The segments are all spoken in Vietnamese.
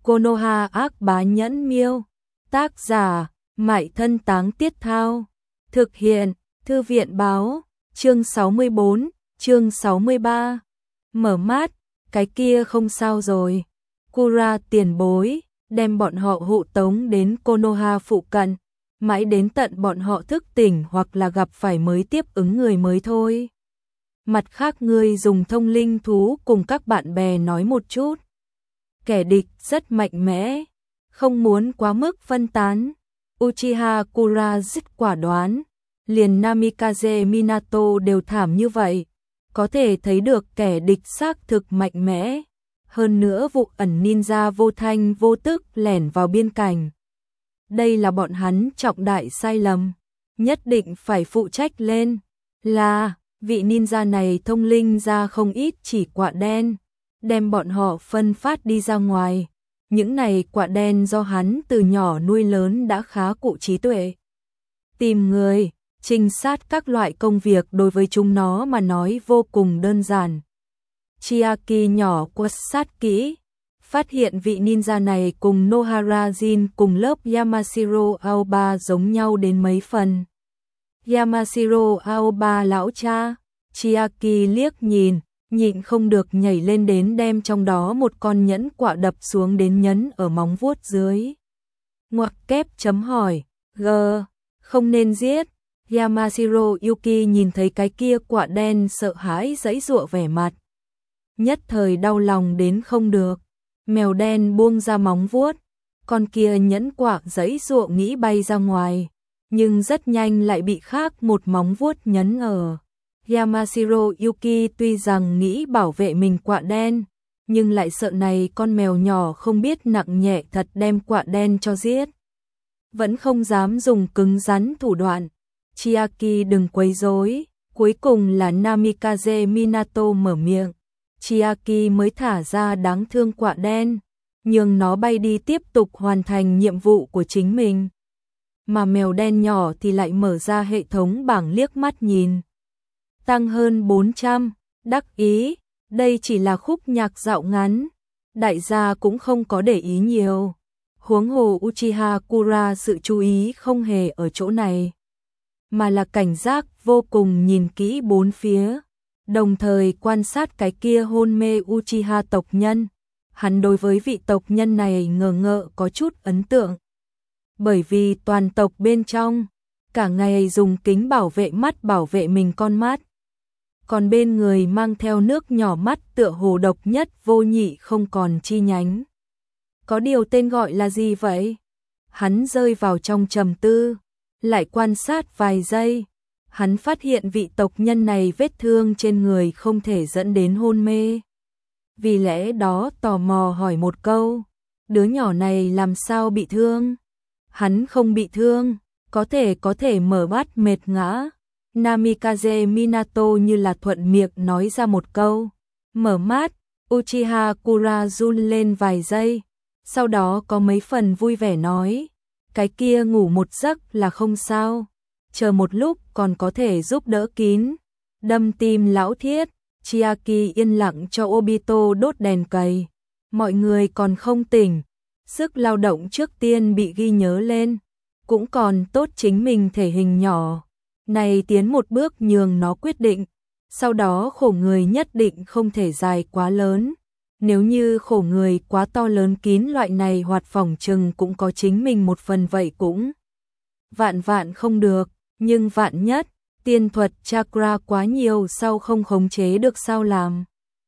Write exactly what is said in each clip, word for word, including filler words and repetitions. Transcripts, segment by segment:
Konoha ác bá nhẫn miêu. Tác giả, Mại Thân Táng Tiết Thao. Thực hiện, Thư viện báo. Chương sáu mươi bốn, chương sáu mươi ba. Mở mắt, cái kia không sao rồi. Kura tiền bối, đem bọn họ hộ tống đến Konoha phụ cận, mãi đến tận bọn họ thức tỉnh hoặc là gặp phải mới tiếp ứng người mới thôi. Mặt khác ngươi dùng thông linh thú cùng các bạn bè nói một chút. Kẻ địch rất mạnh mẽ, không muốn quá mức phân tán. Uchiha Kura dứt quả đoán, liền Namikaze Minato đều thảm như vậy, có thể thấy được kẻ địch xác thực mạnh mẽ. Hơn nữa vụ ẩn ninja vô thanh vô tức lẻn vào biên cảnh. Đây là bọn hắn trọng đại sai lầm, nhất định phải phụ trách lên. Là, vị ninja này thông linh ra không ít chỉ quạ đen, đem bọn họ phân phát đi ra ngoài. Những này quạ đen do hắn từ nhỏ nuôi lớn đã khá cụ trí tuệ. Tìm người, trinh sát các loại công việc đối với chúng nó mà nói vô cùng đơn giản. Chiaki nhỏ quan sát kỹ, phát hiện vị ninja này cùng Nohara Jin cùng lớp Yamashiro Aoba giống nhau đến mấy phần. Yamashiro Aoba lão cha, Chiaki liếc nhìn, nhịn không được nhảy lên đến đem trong đó một con nhẫn quạ đập xuống đến nhấn ở móng vuốt dưới. Ngoặc kép chấm hỏi, g, không nên giết. Yamashiro Yuki nhìn thấy cái kia quạ đen sợ hãi giãy giụa vẻ mặt. Nhất thời đau lòng đến không được, mèo đen buông ra móng vuốt, con kia nhẫn quạ giãy giụa nghĩ bay ra ngoài, nhưng rất nhanh lại bị khác một móng vuốt nhấn ở. Yamashiro Yuki tuy rằng nghĩ bảo vệ mình quạ đen, nhưng lại sợ này con mèo nhỏ không biết nặng nhẹ thật đem quạ đen cho giết. Vẫn không dám dùng cứng rắn thủ đoạn. Chiaki đừng quấy rối, cuối cùng là Namikaze Minato mở miệng. Chiaki mới thả ra đáng thương quạ đen, nhường nó bay đi tiếp tục hoàn thành nhiệm vụ của chính mình. Mà mèo đen nhỏ thì lại mở ra hệ thống bảng liếc mắt nhìn. Tăng hơn bốn trăm, đắc ý, đây chỉ là khúc nhạc dạo ngắn. Đại gia cũng không có để ý nhiều. Huống hồ Uchiha Kura sự chú ý không hề ở chỗ này, mà là cảnh giác vô cùng nhìn kỹ bốn phía, đồng thời quan sát cái kia hôn mê Uchiha tộc nhân. Hắn đối với vị tộc nhân này ngờ ngợ có chút ấn tượng. Bởi vì toàn tộc bên trong, cả ngày dùng kính bảo vệ mắt bảo vệ mình con mắt. Còn bên người mang theo nước nhỏ mắt tựa hồ độc nhất vô nhị không còn chi nhánh. Có điều tên gọi là gì vậy? Hắn rơi vào trong trầm tư, lại quan sát vài giây. Hắn phát hiện vị tộc nhân này vết thương trên người không thể dẫn đến hôn mê. Vì lẽ đó tò mò hỏi một câu, đứa nhỏ này làm sao bị thương? Hắn không bị thương, có thể có thể mở mắt mệt ngã. Namikaze Minato như là thuận miệng nói ra một câu. Mở mắt, Uchiha Kura run lên vài giây, sau đó có mấy phần vui vẻ nói, cái kia ngủ một giấc là không sao, chờ một lúc còn có thể giúp đỡ kín. Đâm tim lão thiết, Chiaki yên lặng cho Obito đốt đèn cầy. Mọi người còn không tỉnh, sức lao động trước tiên bị ghi nhớ lên, cũng còn tốt chính mình thể hình nhỏ. Này tiến một bước nhường nó quyết định, sau đó khổ người nhất định không thể dài quá lớn. Nếu như khổ người quá to lớn kín loại này hoạt phỏng chừng cũng có chính mình một phần vậy cũng. Vạn vạn không được, nhưng vạn nhất, tiên thuật chakra quá nhiều sau không khống chế được sao làm.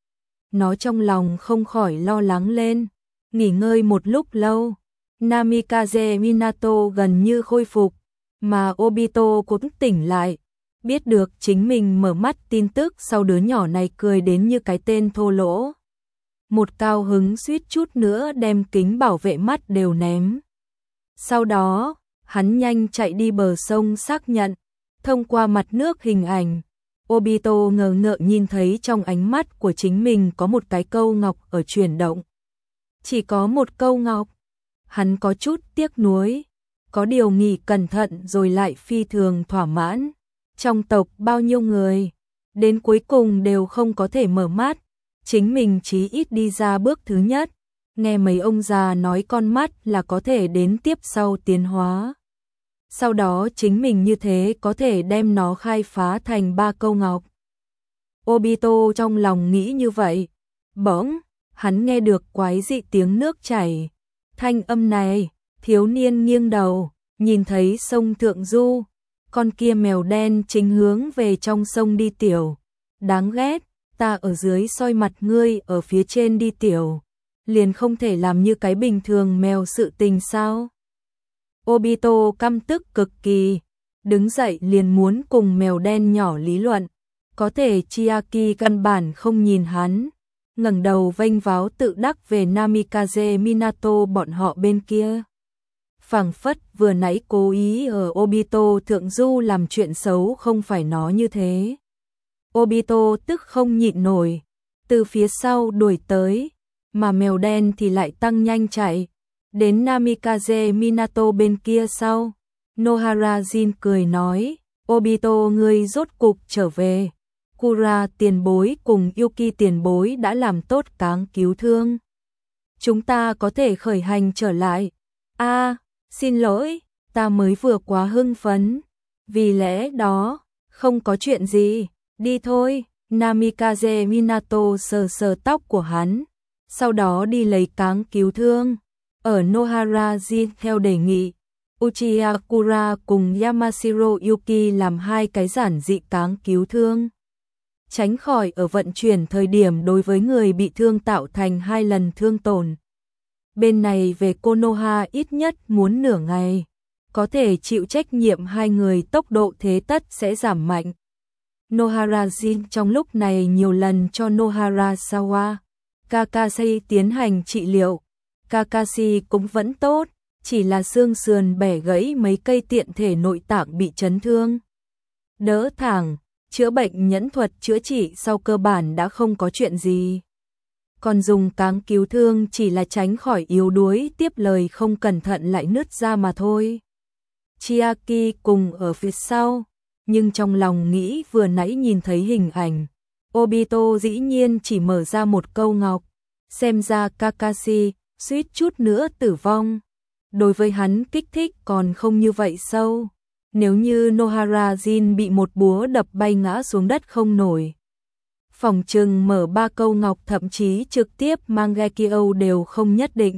Nó trong lòng không khỏi lo lắng lên, nghỉ ngơi một lúc lâu. Namikaze Minato gần như khôi phục, mà Obito cũng tỉnh lại, biết được chính mình mở mắt tin tức sau đứa nhỏ này cười đến như cái tên thô lỗ. Một cao hứng suýt chút nữa đem kính bảo vệ mắt đều ném. Sau đó, hắn nhanh chạy đi bờ sông xác nhận, thông qua mặt nước hình ảnh. Obito ngờ ngợ nhìn thấy trong ánh mắt của chính mình có một cái câu ngọc ở chuyển động. Chỉ có một câu ngọc, hắn có chút tiếc nuối. Có điều nghĩ cẩn thận rồi lại phi thường thỏa mãn. Trong tộc bao nhiêu người, đến cuối cùng đều không có thể mở mắt. Chính mình chí ít đi ra bước thứ nhất, Nghe mấy ông già nói con mắt là có thể đến tiếp sau tiến hóa. Sau đó chính mình như thế có thể đem nó khai phá thành ba câu ngọc. Obito trong lòng nghĩ như vậy. Bỗng, hắn nghe được quái dị tiếng nước chảy. Thanh âm này, thiếu niên nghiêng đầu, nhìn thấy sông Thượng Du. Con kia mèo đen chính hướng về trong sông đi tiểu. Đáng ghét, ta ở dưới soi mặt ngươi ở phía trên đi tiểu. Liền không thể làm như cái bình thường mèo sự tình sao? Obito căm tức cực kỳ, đứng dậy liền muốn cùng mèo đen nhỏ lý luận. Có thể Chiaki căn bản không nhìn hắn, ngẩng đầu vênh váo tự đắc về Namikaze Minato bọn họ bên kia. Phảng phất vừa nãy cố ý ở Obito Thượng Du làm chuyện xấu không phải nó như thế. Obito tức không nhịn nổi, từ phía sau đuổi tới, mà mèo đen thì lại tăng nhanh chạy. Đến Namikaze Minato bên kia sau, Nohara Jin cười nói, Obito ngươi rốt cục trở về. Kura tiền bối cùng Yuki tiền bối đã làm tốt cáng cứu thương. Chúng ta có thể khởi hành trở lại. A, à, xin lỗi, ta mới vừa quá hưng phấn. Vì lẽ đó, không có chuyện gì, đi thôi. Namikaze Minato sờ sờ tóc của hắn, sau đó đi lấy cáng cứu thương. Ở Nohara Jin theo đề nghị, Uchiha Kura cùng Yamashiro Yuki làm hai cái giản dị cáng cứu thương. Tránh khỏi ở vận chuyển thời điểm đối với người bị thương tạo thành hai lần thương tổn. Bên này về Konoha ít nhất muốn nửa ngày, có thể chịu trách nhiệm hai người tốc độ thế tất sẽ giảm mạnh. Nohara Jin trong lúc này nhiều lần cho Nohara Sawa, Kakashi tiến hành trị liệu. Kakashi cũng vẫn tốt, chỉ là xương sườn bẻ gãy mấy cây tiện thể nội tạng bị chấn thương. Đỡ thẳng, chữa bệnh nhẫn thuật chữa trị sau cơ bản đã không có chuyện gì. Còn dùng cáng cứu thương chỉ là tránh khỏi yếu đuối tiếp lời không cẩn thận lại nứt ra mà thôi. Chiaki cùng ở phía sau, nhưng trong lòng nghĩ vừa nãy nhìn thấy hình ảnh. Obito dĩ nhiên chỉ mở ra một câu ngọc, xem ra Kakashi suýt chút nữa tử vong. Đối với hắn kích thích còn không như vậy sâu. Nếu như Nohara Jin bị một búa đập bay ngã xuống đất không nổi, phòng trừng mở ba câu ngọc thậm chí trực tiếp mang Gekio đều không nhất định.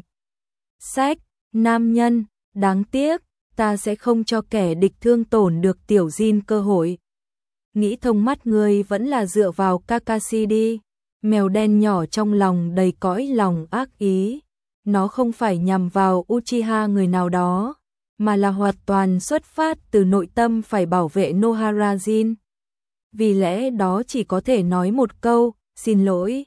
Sách, nam nhân, đáng tiếc, ta sẽ không cho kẻ địch thương tổn được tiểu Jin cơ hội. Nghĩ thông mắt người vẫn là dựa vào Kakashi đi. Mèo đen nhỏ trong lòng đầy cõi lòng ác ý. Nó không phải nhằm vào Uchiha người nào đó, mà là hoàn toàn xuất phát từ nội tâm phải bảo vệ Nohara Jin. Vì lẽ đó chỉ có thể nói một câu, xin lỗi.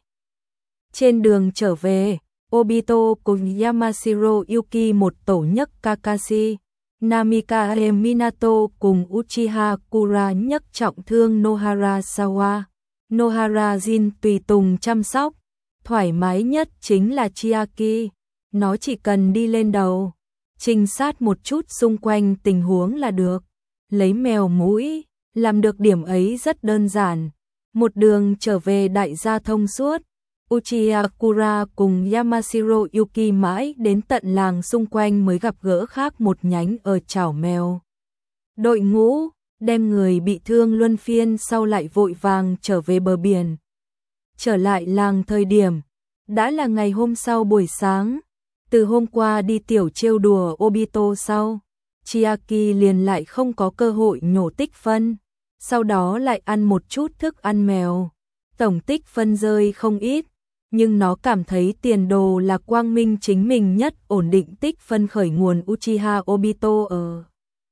Trên đường trở về, Obito cùng Yamashiro Yuki một tổ nhấc Kakashi, Namikaze Minato cùng Uchiha Kura nhấc trọng thương Nohara Sawa. Nohara Jin tùy tùng chăm sóc, thoải mái nhất chính là Chiaki. Nó chỉ cần đi lên đầu, trinh sát một chút xung quanh tình huống là được. Lấy mèo mũi, làm được điểm ấy rất đơn giản. Một đường trở về đại gia thông suốt. Uchiha Kura cùng Yamashiro Yuki mãi đến tận làng xung quanh mới gặp gỡ khác một nhánh ở chảo mèo. Đội ngũ, đem người bị thương luân phiên sau lại vội vàng trở về bờ biển. Trở lại làng thời điểm, đã là ngày hôm sau buổi sáng. Từ hôm qua đi tiểu trêu đùa Obito sau, Chiaki liền lại không có cơ hội nhổ tích phân, sau đó lại ăn một chút thức ăn mèo. Tổng tích phân rơi không ít, nhưng nó cảm thấy tiền đồ là quang minh chính mình nhất ổn định tích phân khởi nguồn Uchiha Obito ở.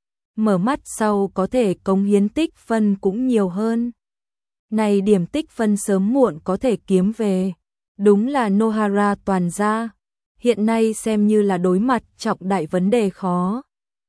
Mở mắt sau có thể cống hiến tích phân cũng nhiều hơn. Này điểm tích phân sớm muộn có thể kiếm về, đúng là Nohara toàn gia. Hiện nay xem như là đối mặt trọng đại vấn đề khó.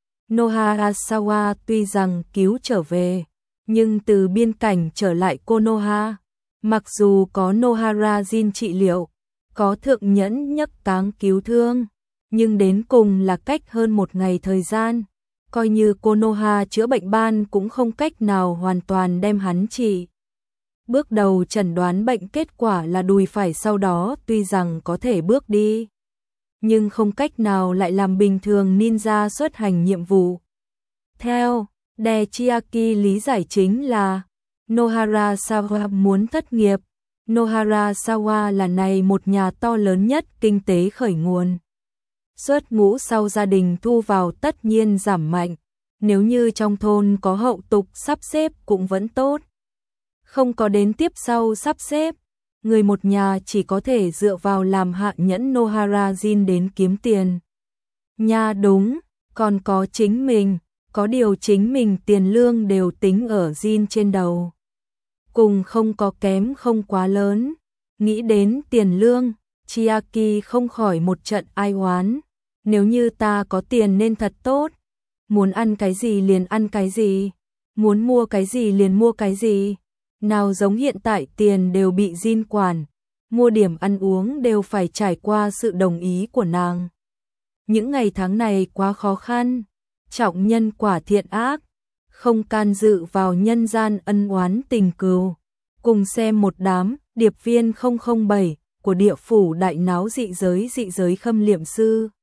Nohara Sawa tuy rằng cứu trở về, nhưng từ biên cảnh trở lại Konoha, mặc dù có Nohara Jin trị liệu, có thượng nhẫn nhấc cáng cứu thương, nhưng đến cùng là cách hơn một ngày thời gian. Coi như Konoha chữa bệnh ban cũng không cách nào hoàn toàn đem hắn trị. Bước đầu chẩn đoán bệnh kết quả là đùi phải, sau đó tuy rằng có thể bước đi nhưng không cách nào lại làm bình thường ninja xuất hành nhiệm vụ. Theo De Chiaki lý giải chính là Nohara Sawa muốn thất nghiệp. Nohara Sawa là này một nhà to lớn nhất kinh tế khởi nguồn. Xuất ngũ sau gia đình thu vào tất nhiên giảm mạnh, nếu như trong thôn có hậu tục sắp xếp cũng vẫn tốt. Không có đến tiếp sau sắp xếp, người một nhà chỉ có thể dựa vào làm hạ nhẫn Nohara Jin đến kiếm tiền. Nha đúng, còn có chính mình, có điều chính mình tiền lương đều tính ở Jin trên đầu. Cùng không có kém không quá lớn, nghĩ đến tiền lương, Chiaki không khỏi một trận ai oán. Nếu như ta có tiền nên thật tốt, muốn ăn cái gì liền ăn cái gì, muốn mua cái gì liền mua cái gì, nào giống hiện tại tiền đều bị Jin quản, mua điểm ăn uống đều phải trải qua sự đồng ý của nàng. Những ngày tháng này quá khó khăn, trọng nhân quả thiện ác, không can dự vào nhân gian ân oán tình cừu. Cùng xem một đám điệp viên không không bảy của địa phủ đại náo dị giới dị giới khâm liệm sư.